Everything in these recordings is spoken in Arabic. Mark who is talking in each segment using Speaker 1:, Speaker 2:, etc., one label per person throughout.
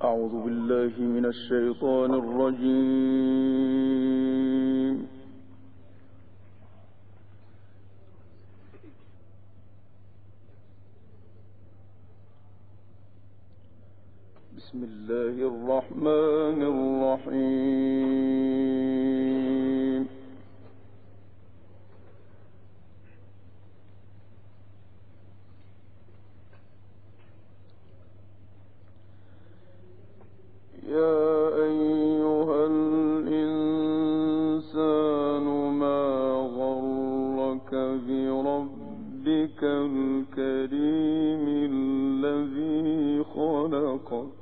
Speaker 1: أعوذ بالله من الشيطان الرجيم. بسم الله الرحمن الرحيم. يا أيها الإنسان ما غرك بربك الكريم الذي خلقك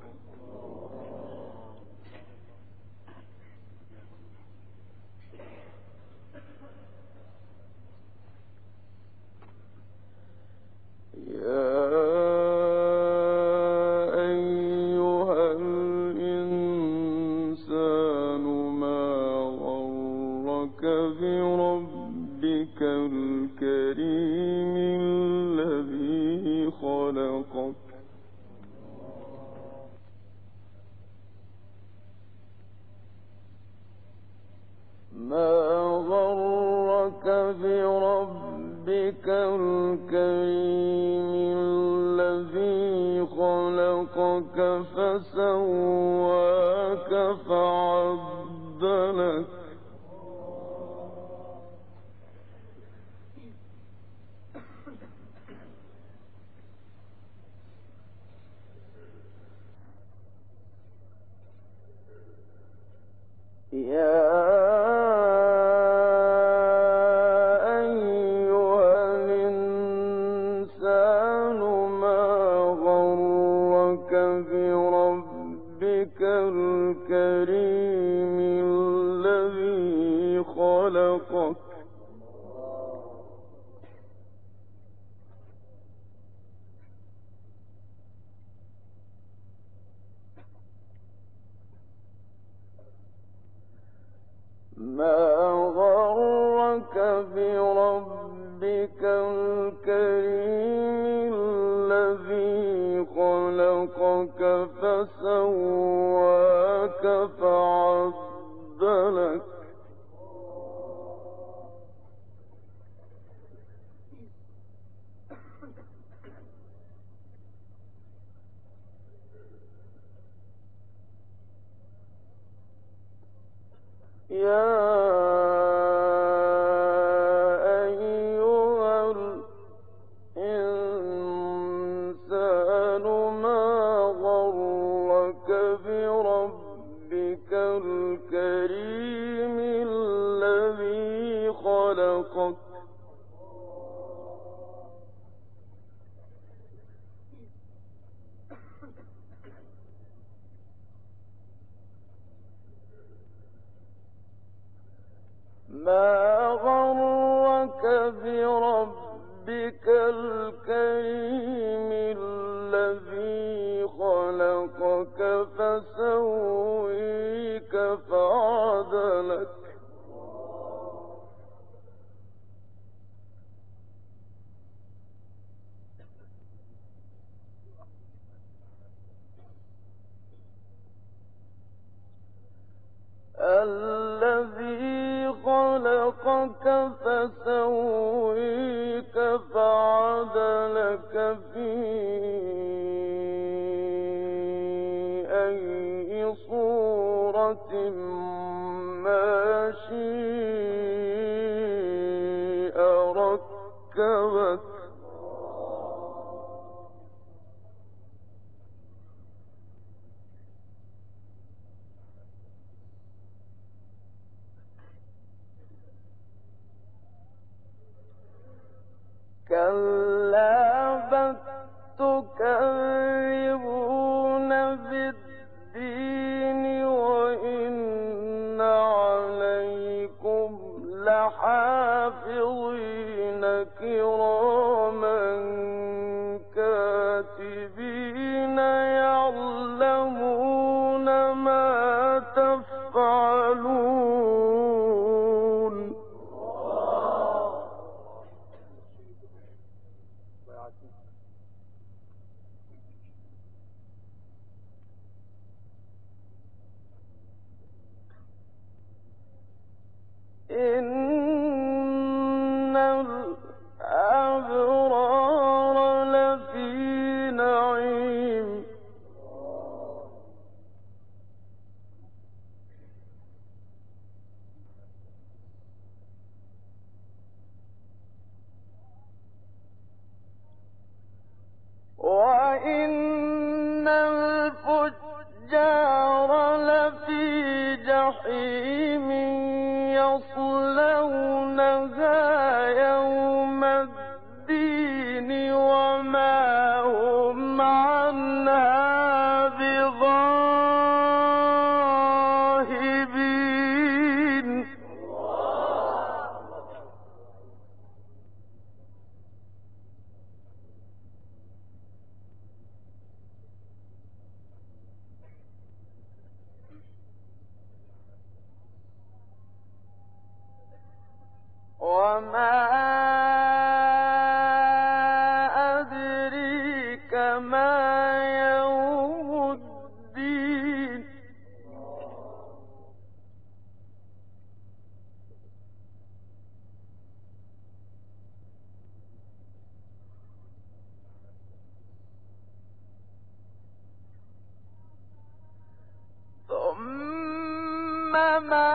Speaker 1: بربك الكريم الذي خلقك ما غرك بربك الكريم الذي خلقك فسواك فعدلك يا أيها الإنسان ما غرك بربك الكريم الذي خلقك ما غرك بربك الكريم الذي خلقك فسواك فعدلك يا أيها الإنسان ما غرك بربك الكريم الذي خلقك ما غرك بربك الكريم الذي خلقك فسويك فعدلك الذي خلقك فسويك فعدلك في أي صورة ما شاء ركبك كلا بل تكذبون بالدين وإن عليكم لحافظين كراما كاتبين يعلمون ما تفعلون إن الأبرار لفي نعيم وإن الفجار لفي جحيم يصلونها يوم الدين وما هم عنها بغائبين وما أدريك ما يوم الدين ثم ما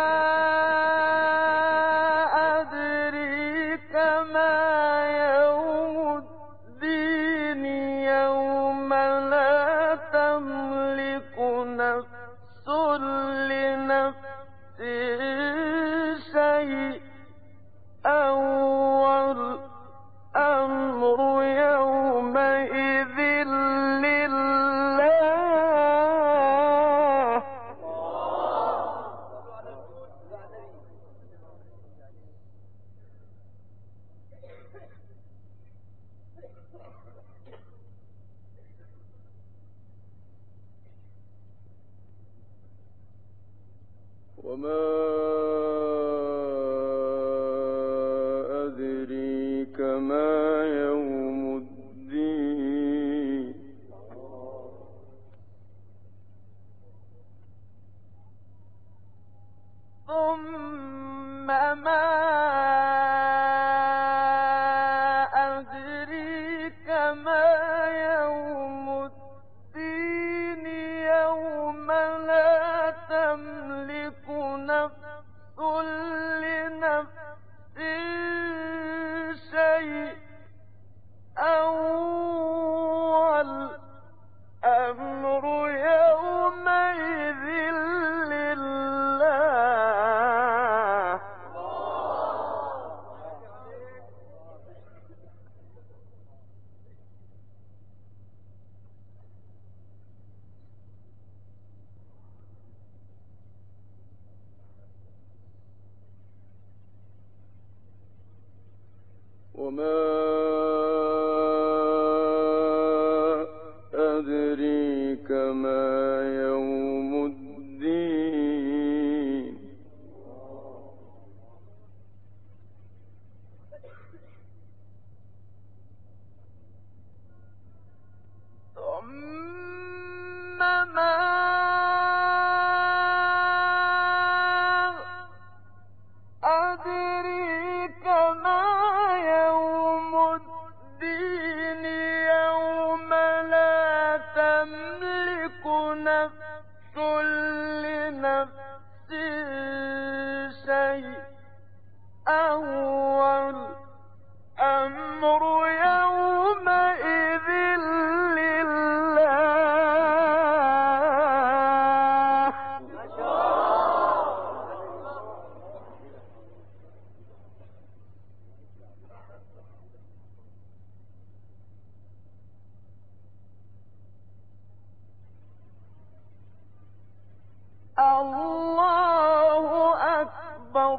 Speaker 1: أدريك ما يوم الدين يوم لا تملك نفس لنفس شيئا والأمر يومئذ لله وما أدريك ما يوم الدين ثم ما أدريك ما يوم الدين يوم لا تملك نفس لنفس شيئا والأمر يومئذ لله وما أدريك ما يوم الدين ثم ما أدريك ما يوم الدين يوم لا تملك نفس لنفس شيئا والأمر يومئذ لله الله أكبر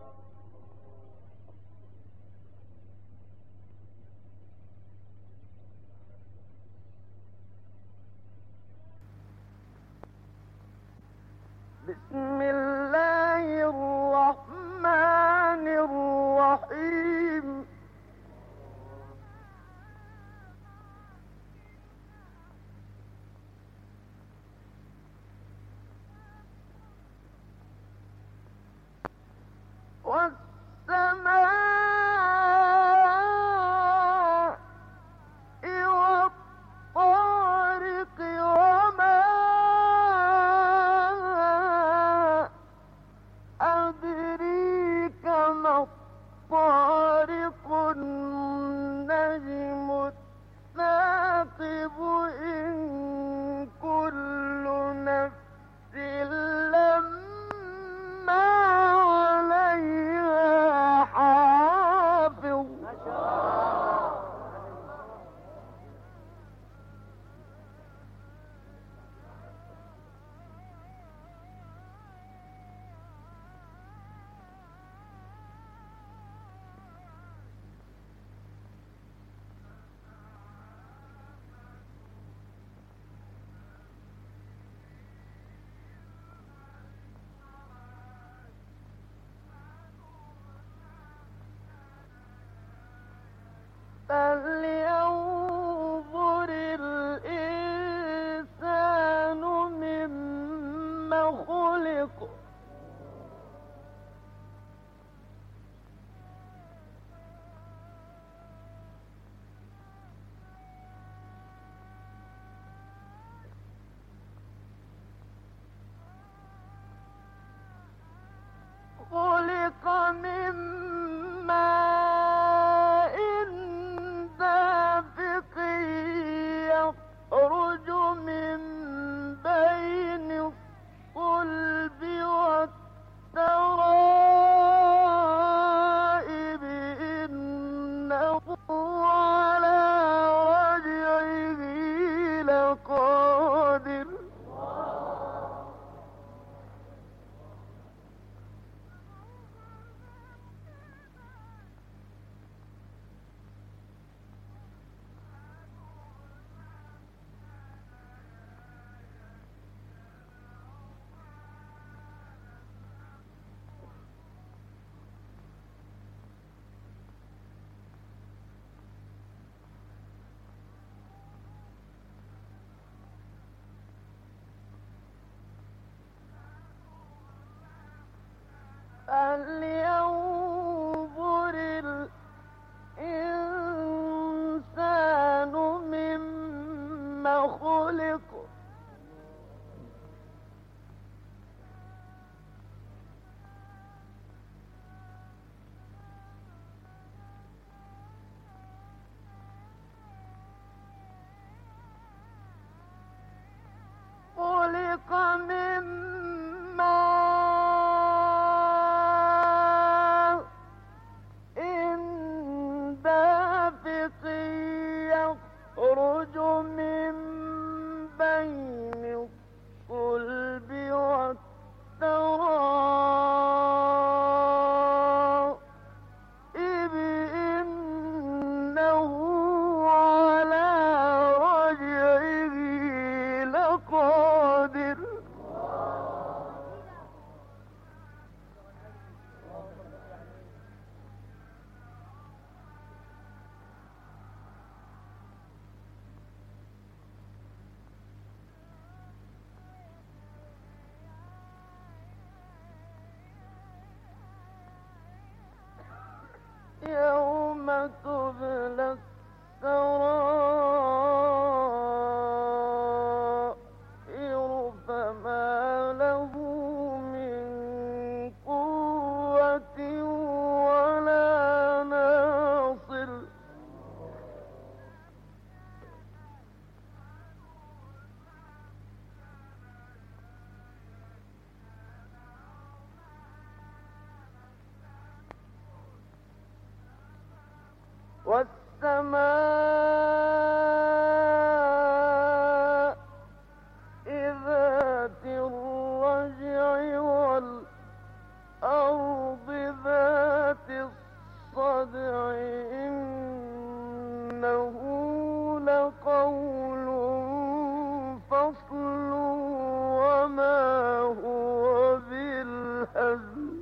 Speaker 1: بسم الله الرحمن الرحيم الطارق النجم الثاقب إن كل نفس لما عليها حافظ. فلينظر الإنسان مما خلق. خلق من ماء دافق يخرج من بين الصلب والترائب إنه على رجعه لقادر. فلينظر الإنسان مما خلق. خلق من ماء دافق يخرج من بين الصلب والترائب إنه على رجعه لقادر. يوم تبلى السرائر فما له من قوة ولا ناصر. والسماء ذات الرجع والأرض ذات الصدع إنه لقول فصل وما هو بالهزل.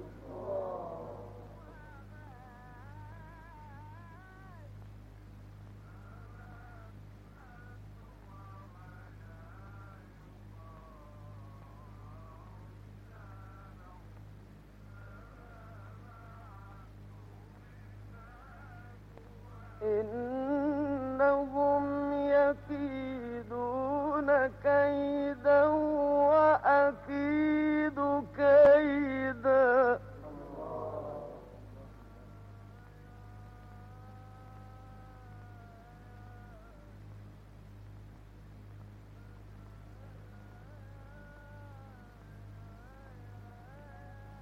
Speaker 1: إنهم يكيدون كيدا وأكيد كيدا.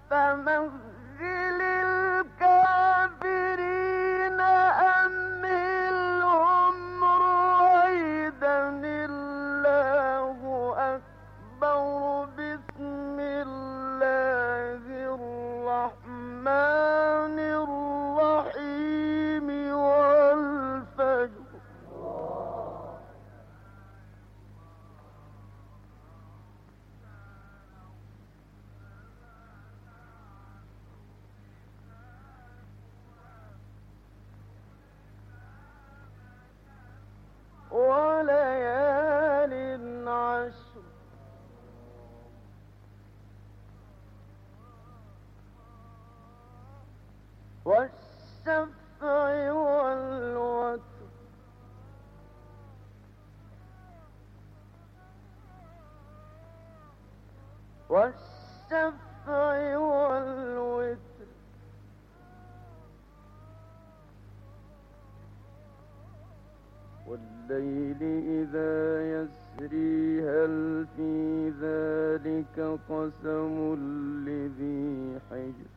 Speaker 1: فمهل الكافرين أمهلهم رويدا الله أكبر بسم الله الرحمن الرحيم والفجر وليال عشر والشفع والوتر والشفع والوتر والليل إذا يسري هل في ذلك قسم لذي حجر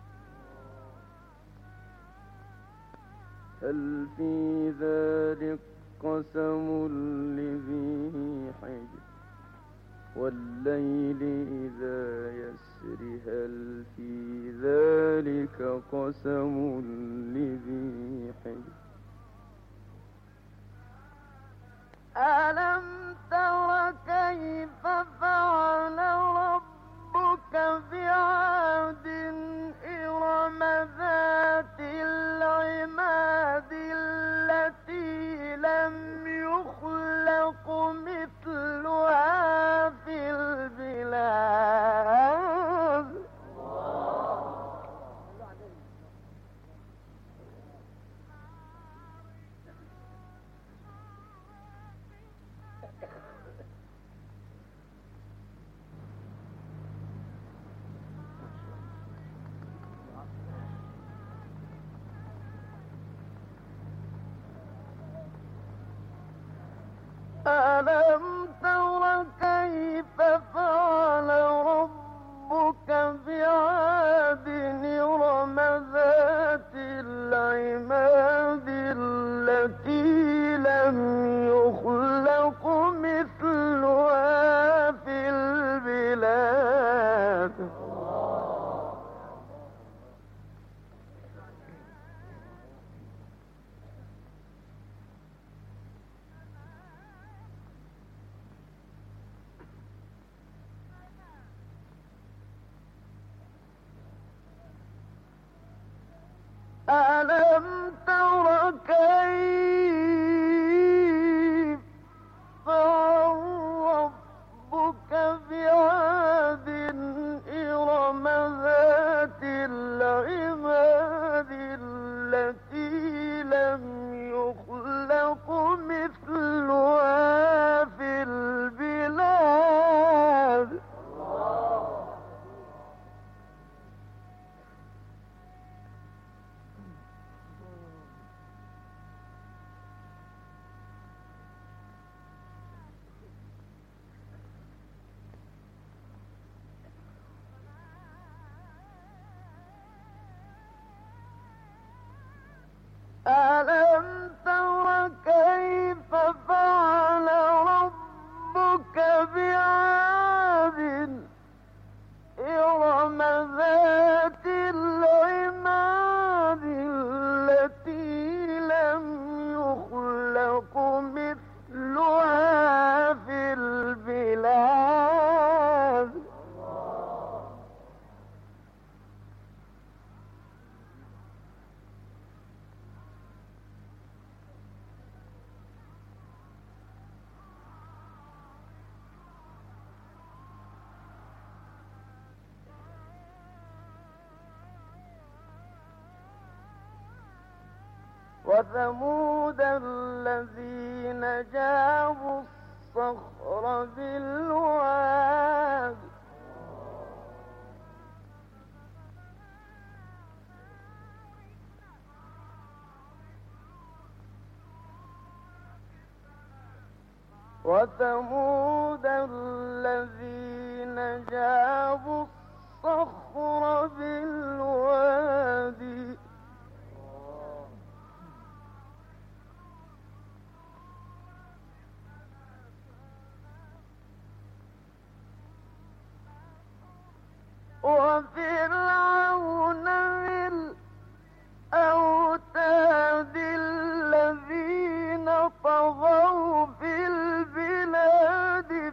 Speaker 1: هل في ذلك قسم لذي حجر والليل إذا يسري هل في ذلك قسم لذي حجر ألم تر كيف فعل ربك بعاد إرم ذات العماد التي لم يخلق مثلها في البلاد ألم تر كيف فعل ربك بعاد إرم ذات العماد التي لم يخلق مثلها في البلاد ألم تر كيف فعل ربك بعاد إرم ذات العماد التي لم يخلق مثلها في البلاد ألم تر كيف فعل ربك بعاد إرم ذات العماد التي لم يخلق مثلها في البلاد وثمود الذين جابوا الصخر بالواد وثمود الذين جابوا الصخر الصخر بالوادي وفرعون ذي الأوتاد الذين طغوا في البلاد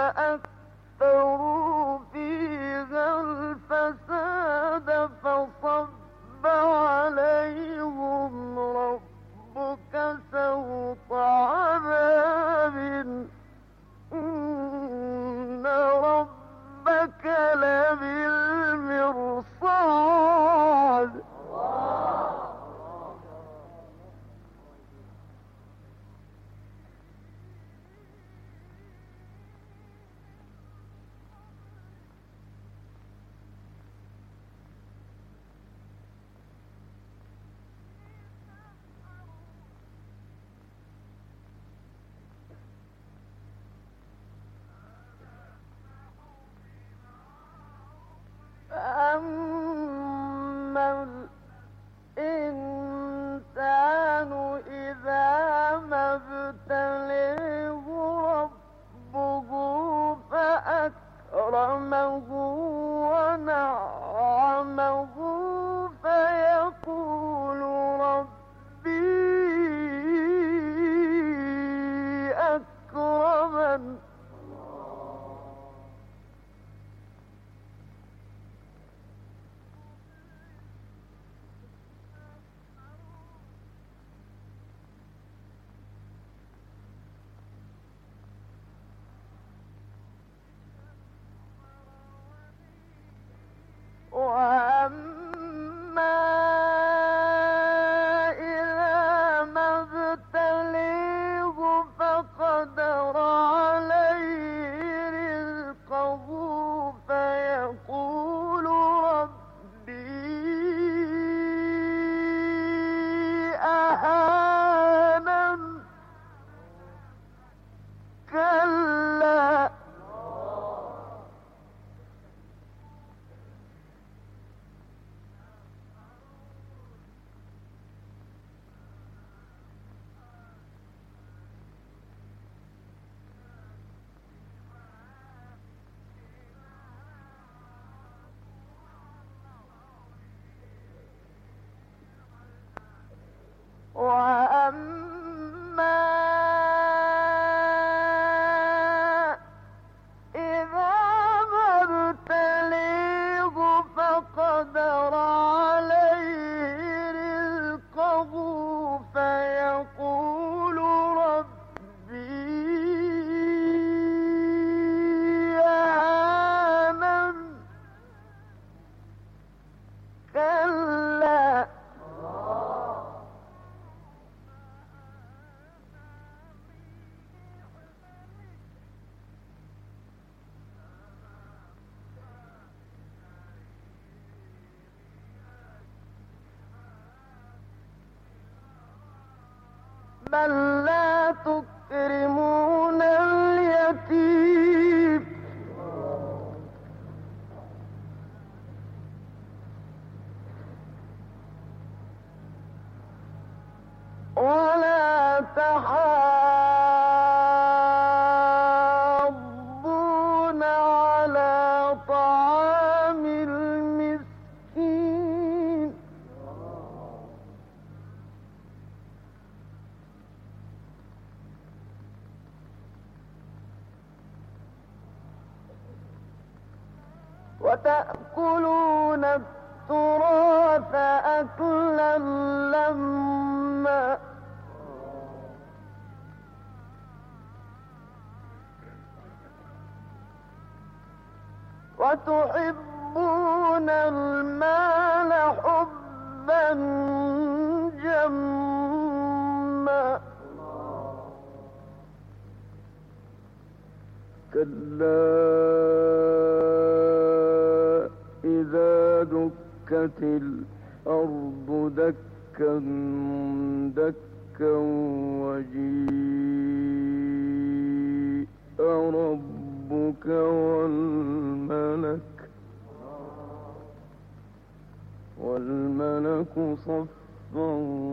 Speaker 1: فأكثروا فيها الفساد فصب عليهم ربك سوط عذاب إن ربك لبالمرصاد فأما الإنسان إذا ما ابتليه ربه فأكرمه ونعمه فيقول ربي أكرمن وأما إذا ما ابتليه فقدر عليه رزقه فيقول ربي أهانن كلا وأما إذا ما ابتليه فقدر عليه رزقه فيقول ربي أهانن كلا بل لا تكرمون اليتيم ولا تحاضون على طعام المسكين وتأكلون التراث أكلا لما وتحبون المال حبا جما كلا إذا دكت الأرض دكا دكا وجيء ربك والملك والملك صفا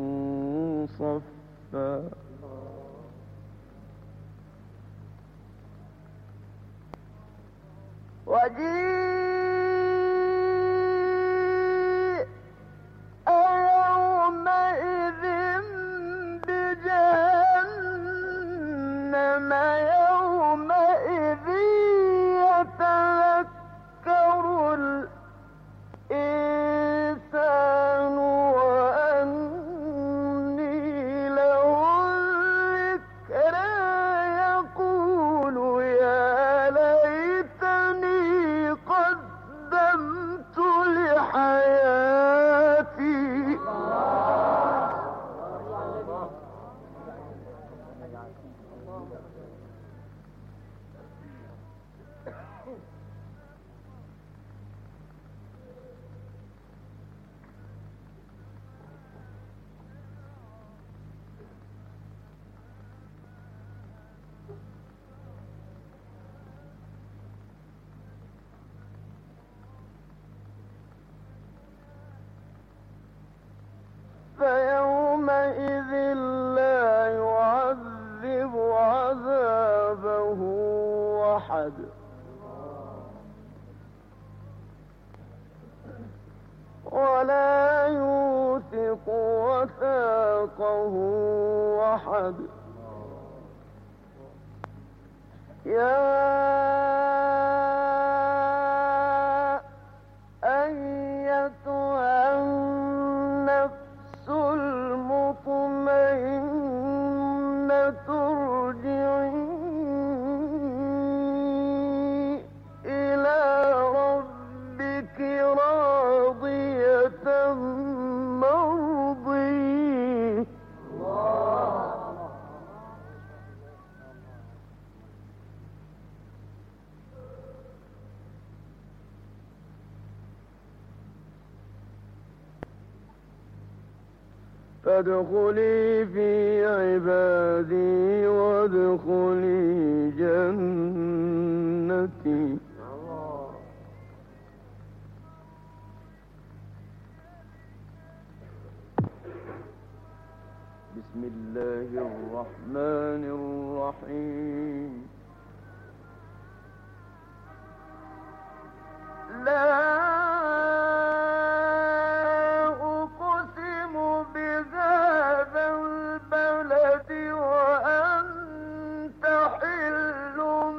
Speaker 1: صفا وجيء يومئذ بجهنم يومئذ يتذكر الإنسان وأني له الذكرى يقول يا ليتني قدمت لحياتي فيومئذ لا يعذب عذابه أحد ولا يوثق وثاقه أحد يا أيتها النفس المطمئنة ارجعي إلى ربك راضية مرضية فادخلي في عبادي وادخلي جنتي بسم الله الرحمن الرحيم لا أقسم بهذا البلد وأنت حل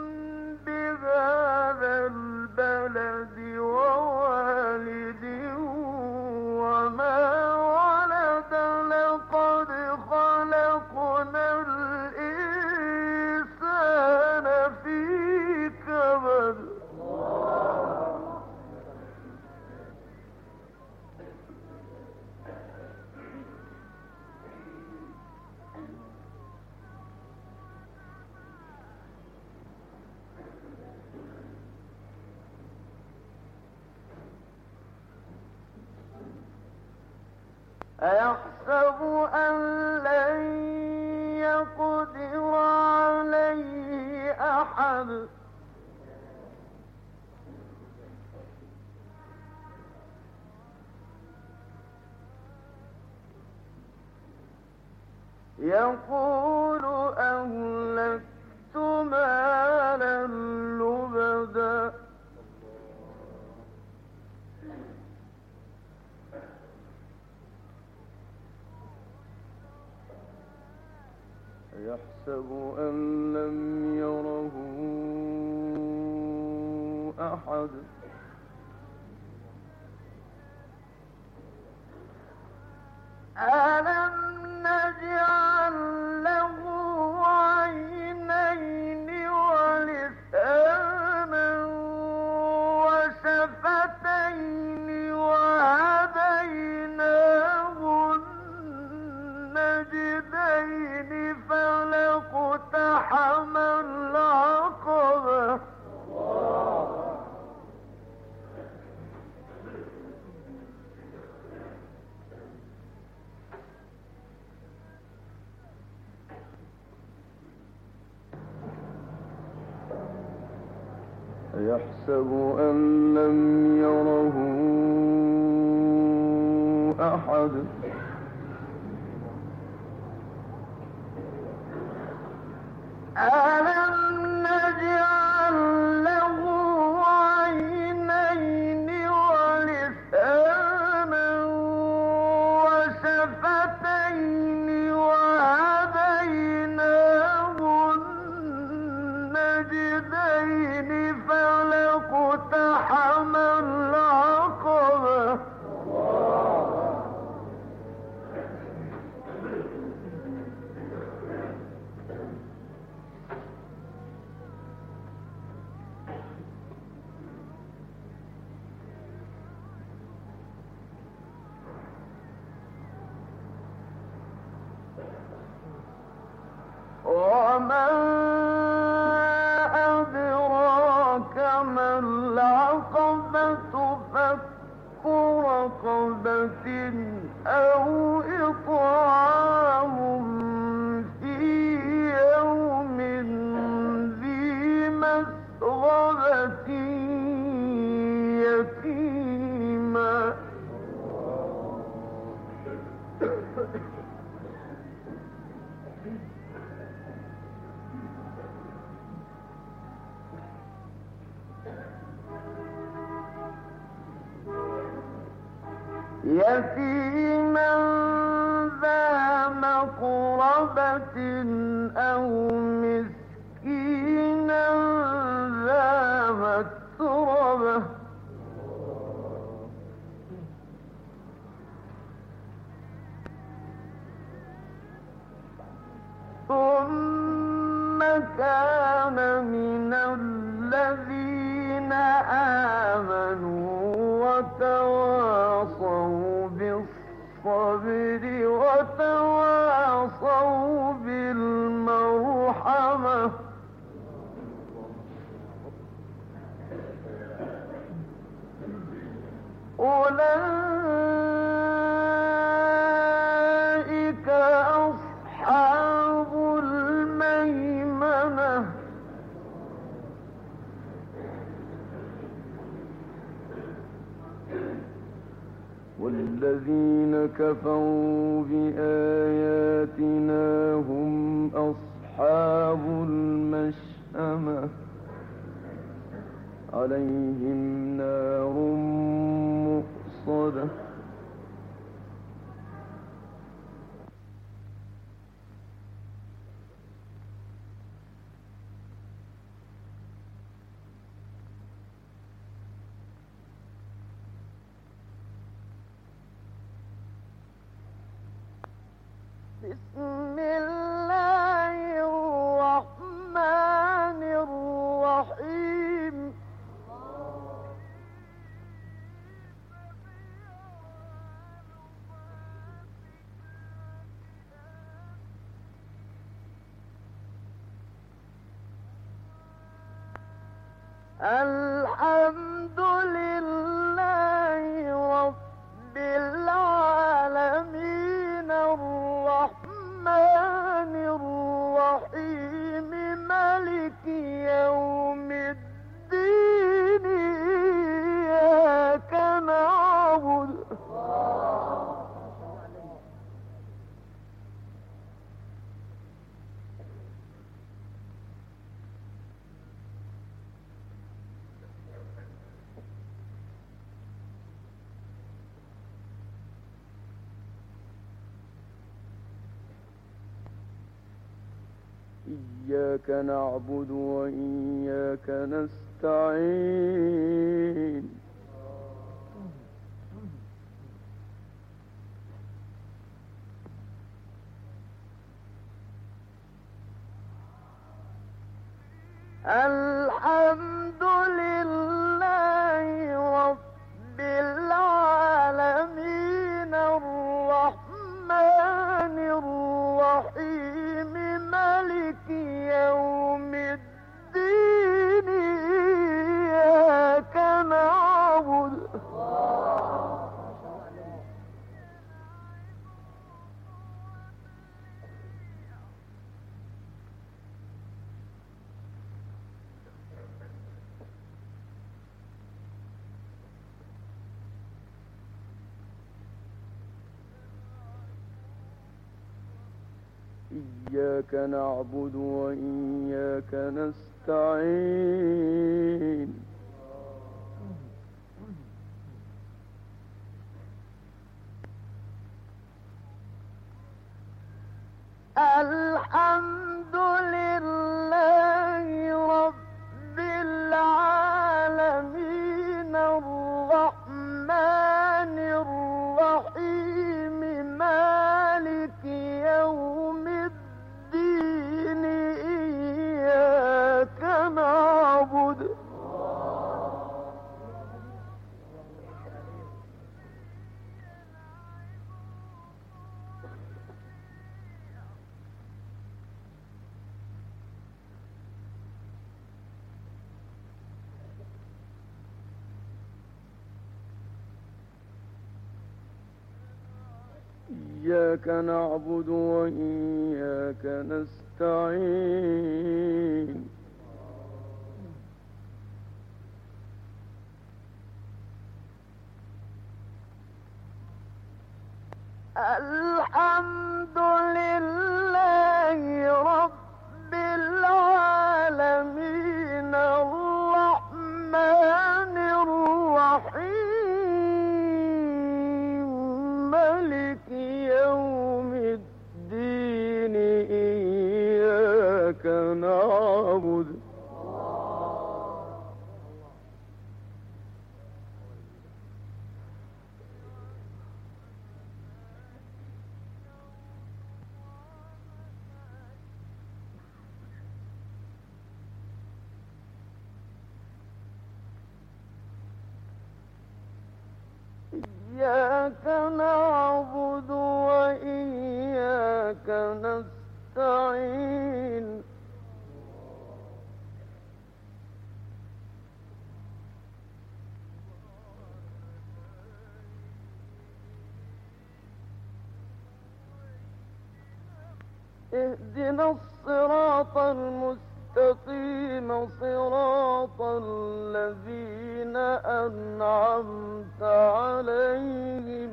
Speaker 1: بهذا البلد ووالد وما ولد لقد خلقنا الإنسان في كبد أيحسب أن لن يقدر عليه أحد يقول أهلكت مالا لبدا يحسب أن لم يره أحد ألم نجعل له عينين ولسانا وشفتين وهديناه النجدين فلاقتحم العقبة يحسب أن لم يره أحد ألم نجعل له عينين ولسانا وشفتين وهديناه النجدين فلاقتحم العقبة وما أدراك ما العقبة فك رقبة أو إطعام في يوم ذي مسغبة يتيما يتيما ذا مقربة أو مسكينا ذا متربة ثم كان من الذين آمنوا وتواصوا بالصبر وتواصوا بالمرحمة أولئك أصحاب الميمنة والذين كفروا بآياتنا هم أصحاب المشأمة عليهم نار مؤصدة بسم الله الرحمن الرحيم الحمد لله رب العالمين الرحمن الرحيم مالك يوم الدين إياك نعبد إياك نعبد وإياك نستعين الحمد لله رب العالمين الرحمن الرحيم مالك يوم الدين إياك نعبد إياك نعبد وإياك نستعين الحمد لله رب العالمين الرحمن الرحيم مالك يوم الدين إياك نعبد إياك نعبد وإياك نستعين الحمد لله رب العالمين الرحمن الرحيم مالك يوم الدين إياك نعبد إياك نعبد وإياك نستعين اهدنا الصراط المستقيم صراط الذين أنعمت عليهم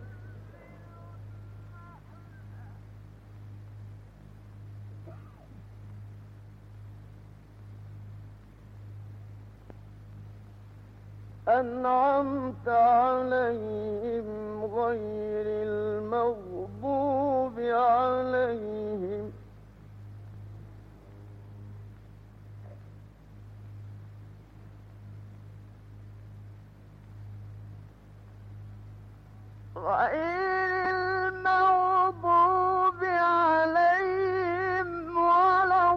Speaker 1: غير المغضوب عليهم ولا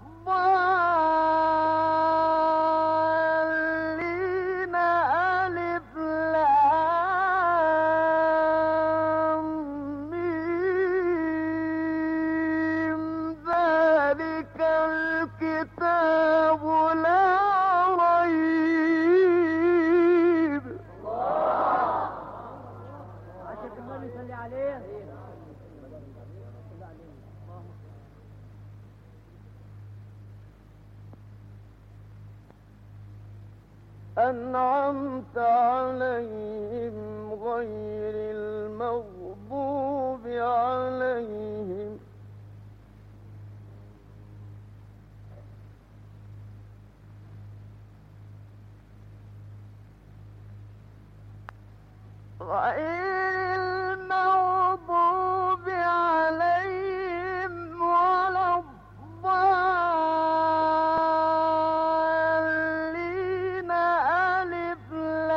Speaker 1: الضالين ألف لام ميم ذلك الكتاب لا ريب أنعمت عليهم غير المغضوب عليهم ولا الضالين ألف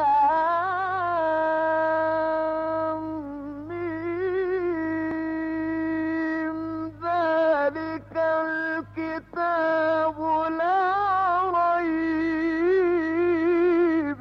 Speaker 1: لام ميم ذلك الكتاب لا ريب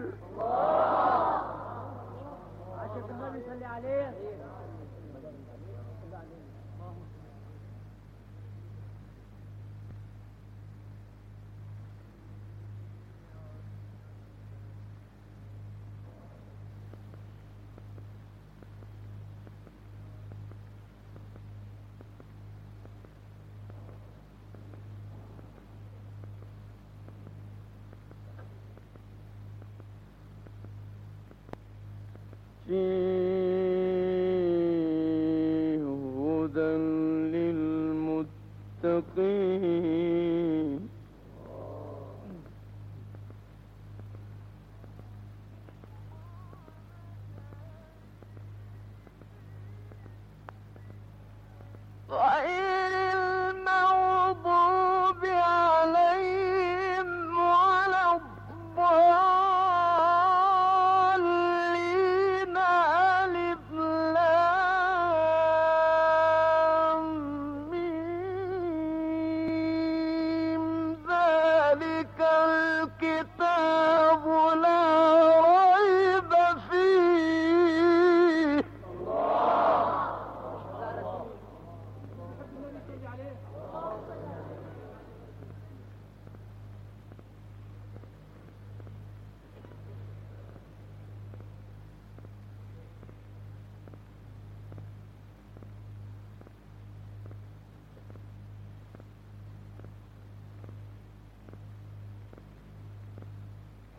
Speaker 1: فيه هدى للمتقين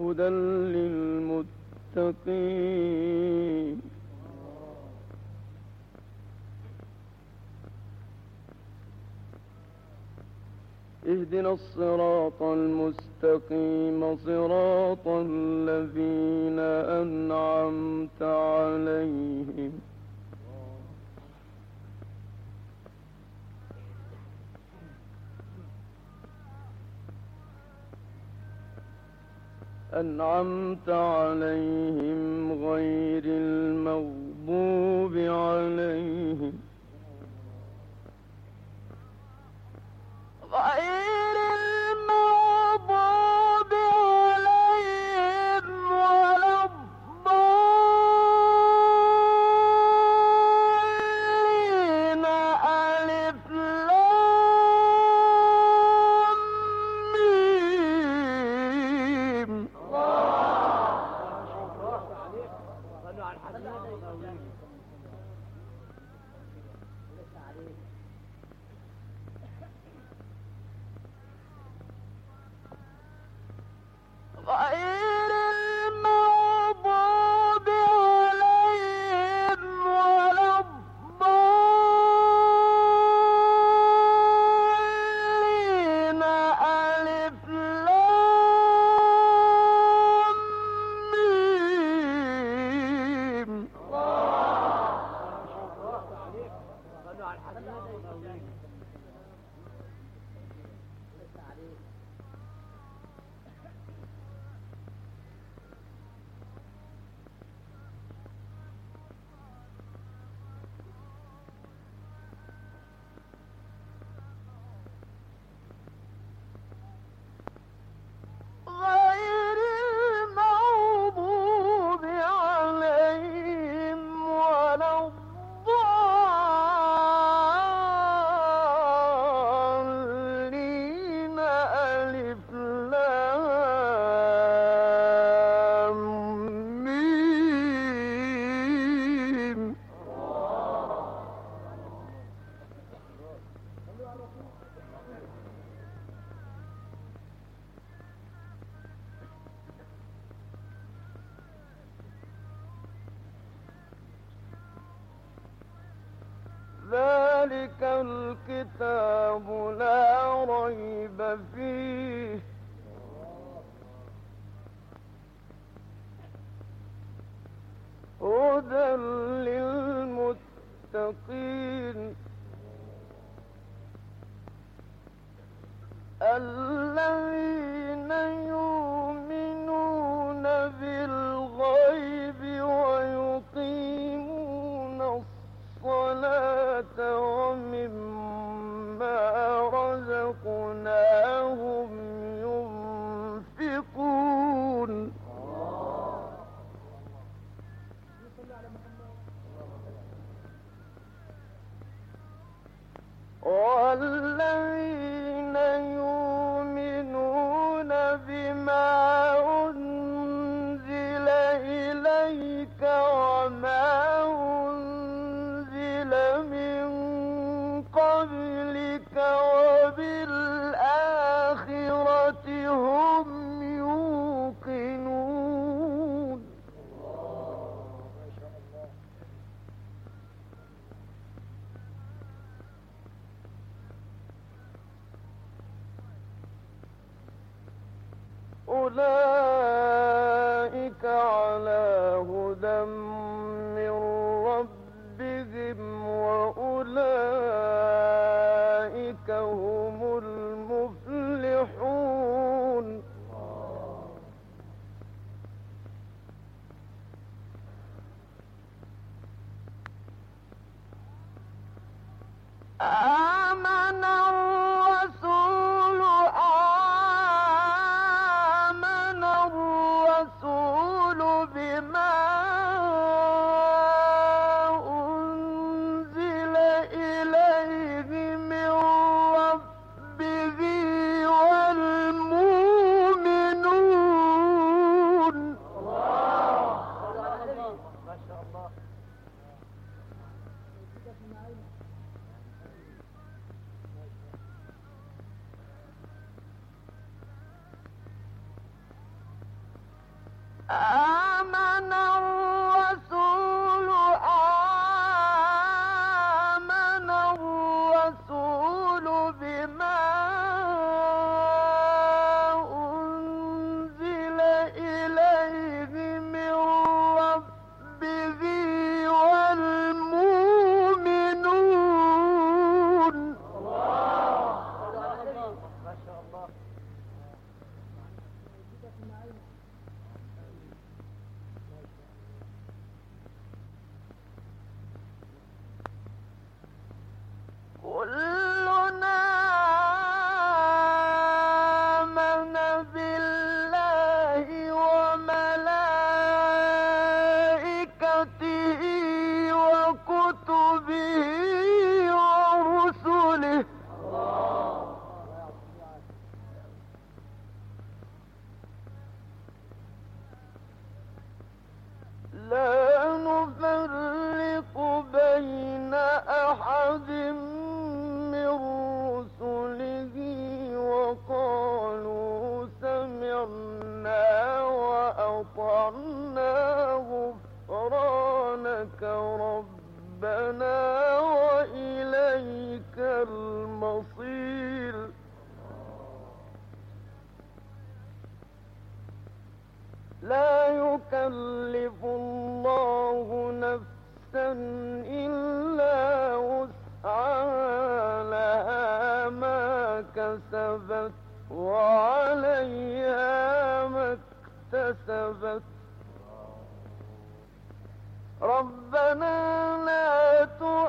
Speaker 1: هدى للمتقين. اهدنا الصراط المستقيم صراط الذين أنعمت عليهم غير المغضوب عليهم ولا الضالين. ألف لام ميم. غير المغضوب عليهم ولا الضالين. ألف لام ميم. غير المغضوب عليهم ولا الضالين. ألف لام ميم. ذلك الكتاب لا ريب فيه هدى للمتقين الذين يؤمنون بالغيب ويقيمون الصلاة ومما رزقناهم ينفقون. والذين يؤمنون بما أنزل إليك وما أنزل من قبلك وبالآخرة هم يوقنون. أولئك على هدى من ربهم وأولئك هم المفلحون. آمن الرسول بما أنزل إليه من ربه والمؤمنون. ما شاء الله. ربنا وإليك المصير. لا يكلف الله نفسا إلا وسعها، لها ما كسبت وعليها ما اكتسبت. ربنا لا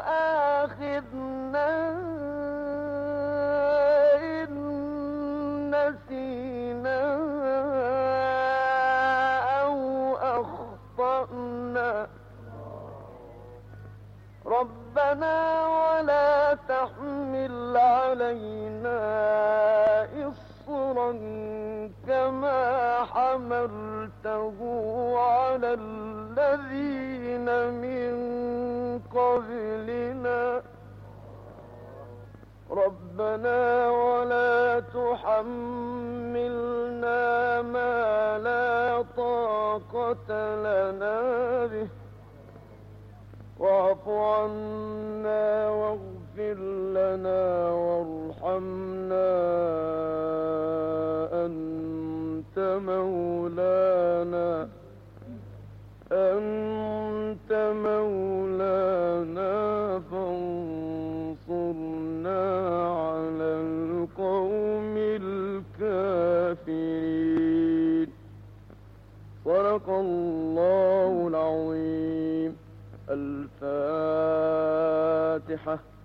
Speaker 1: تؤاخذنا إن نسينا أو أخطأنا. ربنا ولا تحمل علينا إصرا كما حملته على الذين من قبلنا. ربنا ولا تحملنا ما لا طاقة لنا به، واعف عنا واغفر لنا وارحمنا، أنت مولانا فانصرنا على القوم الكافرين. صدق الله العظيم. الفاتحة.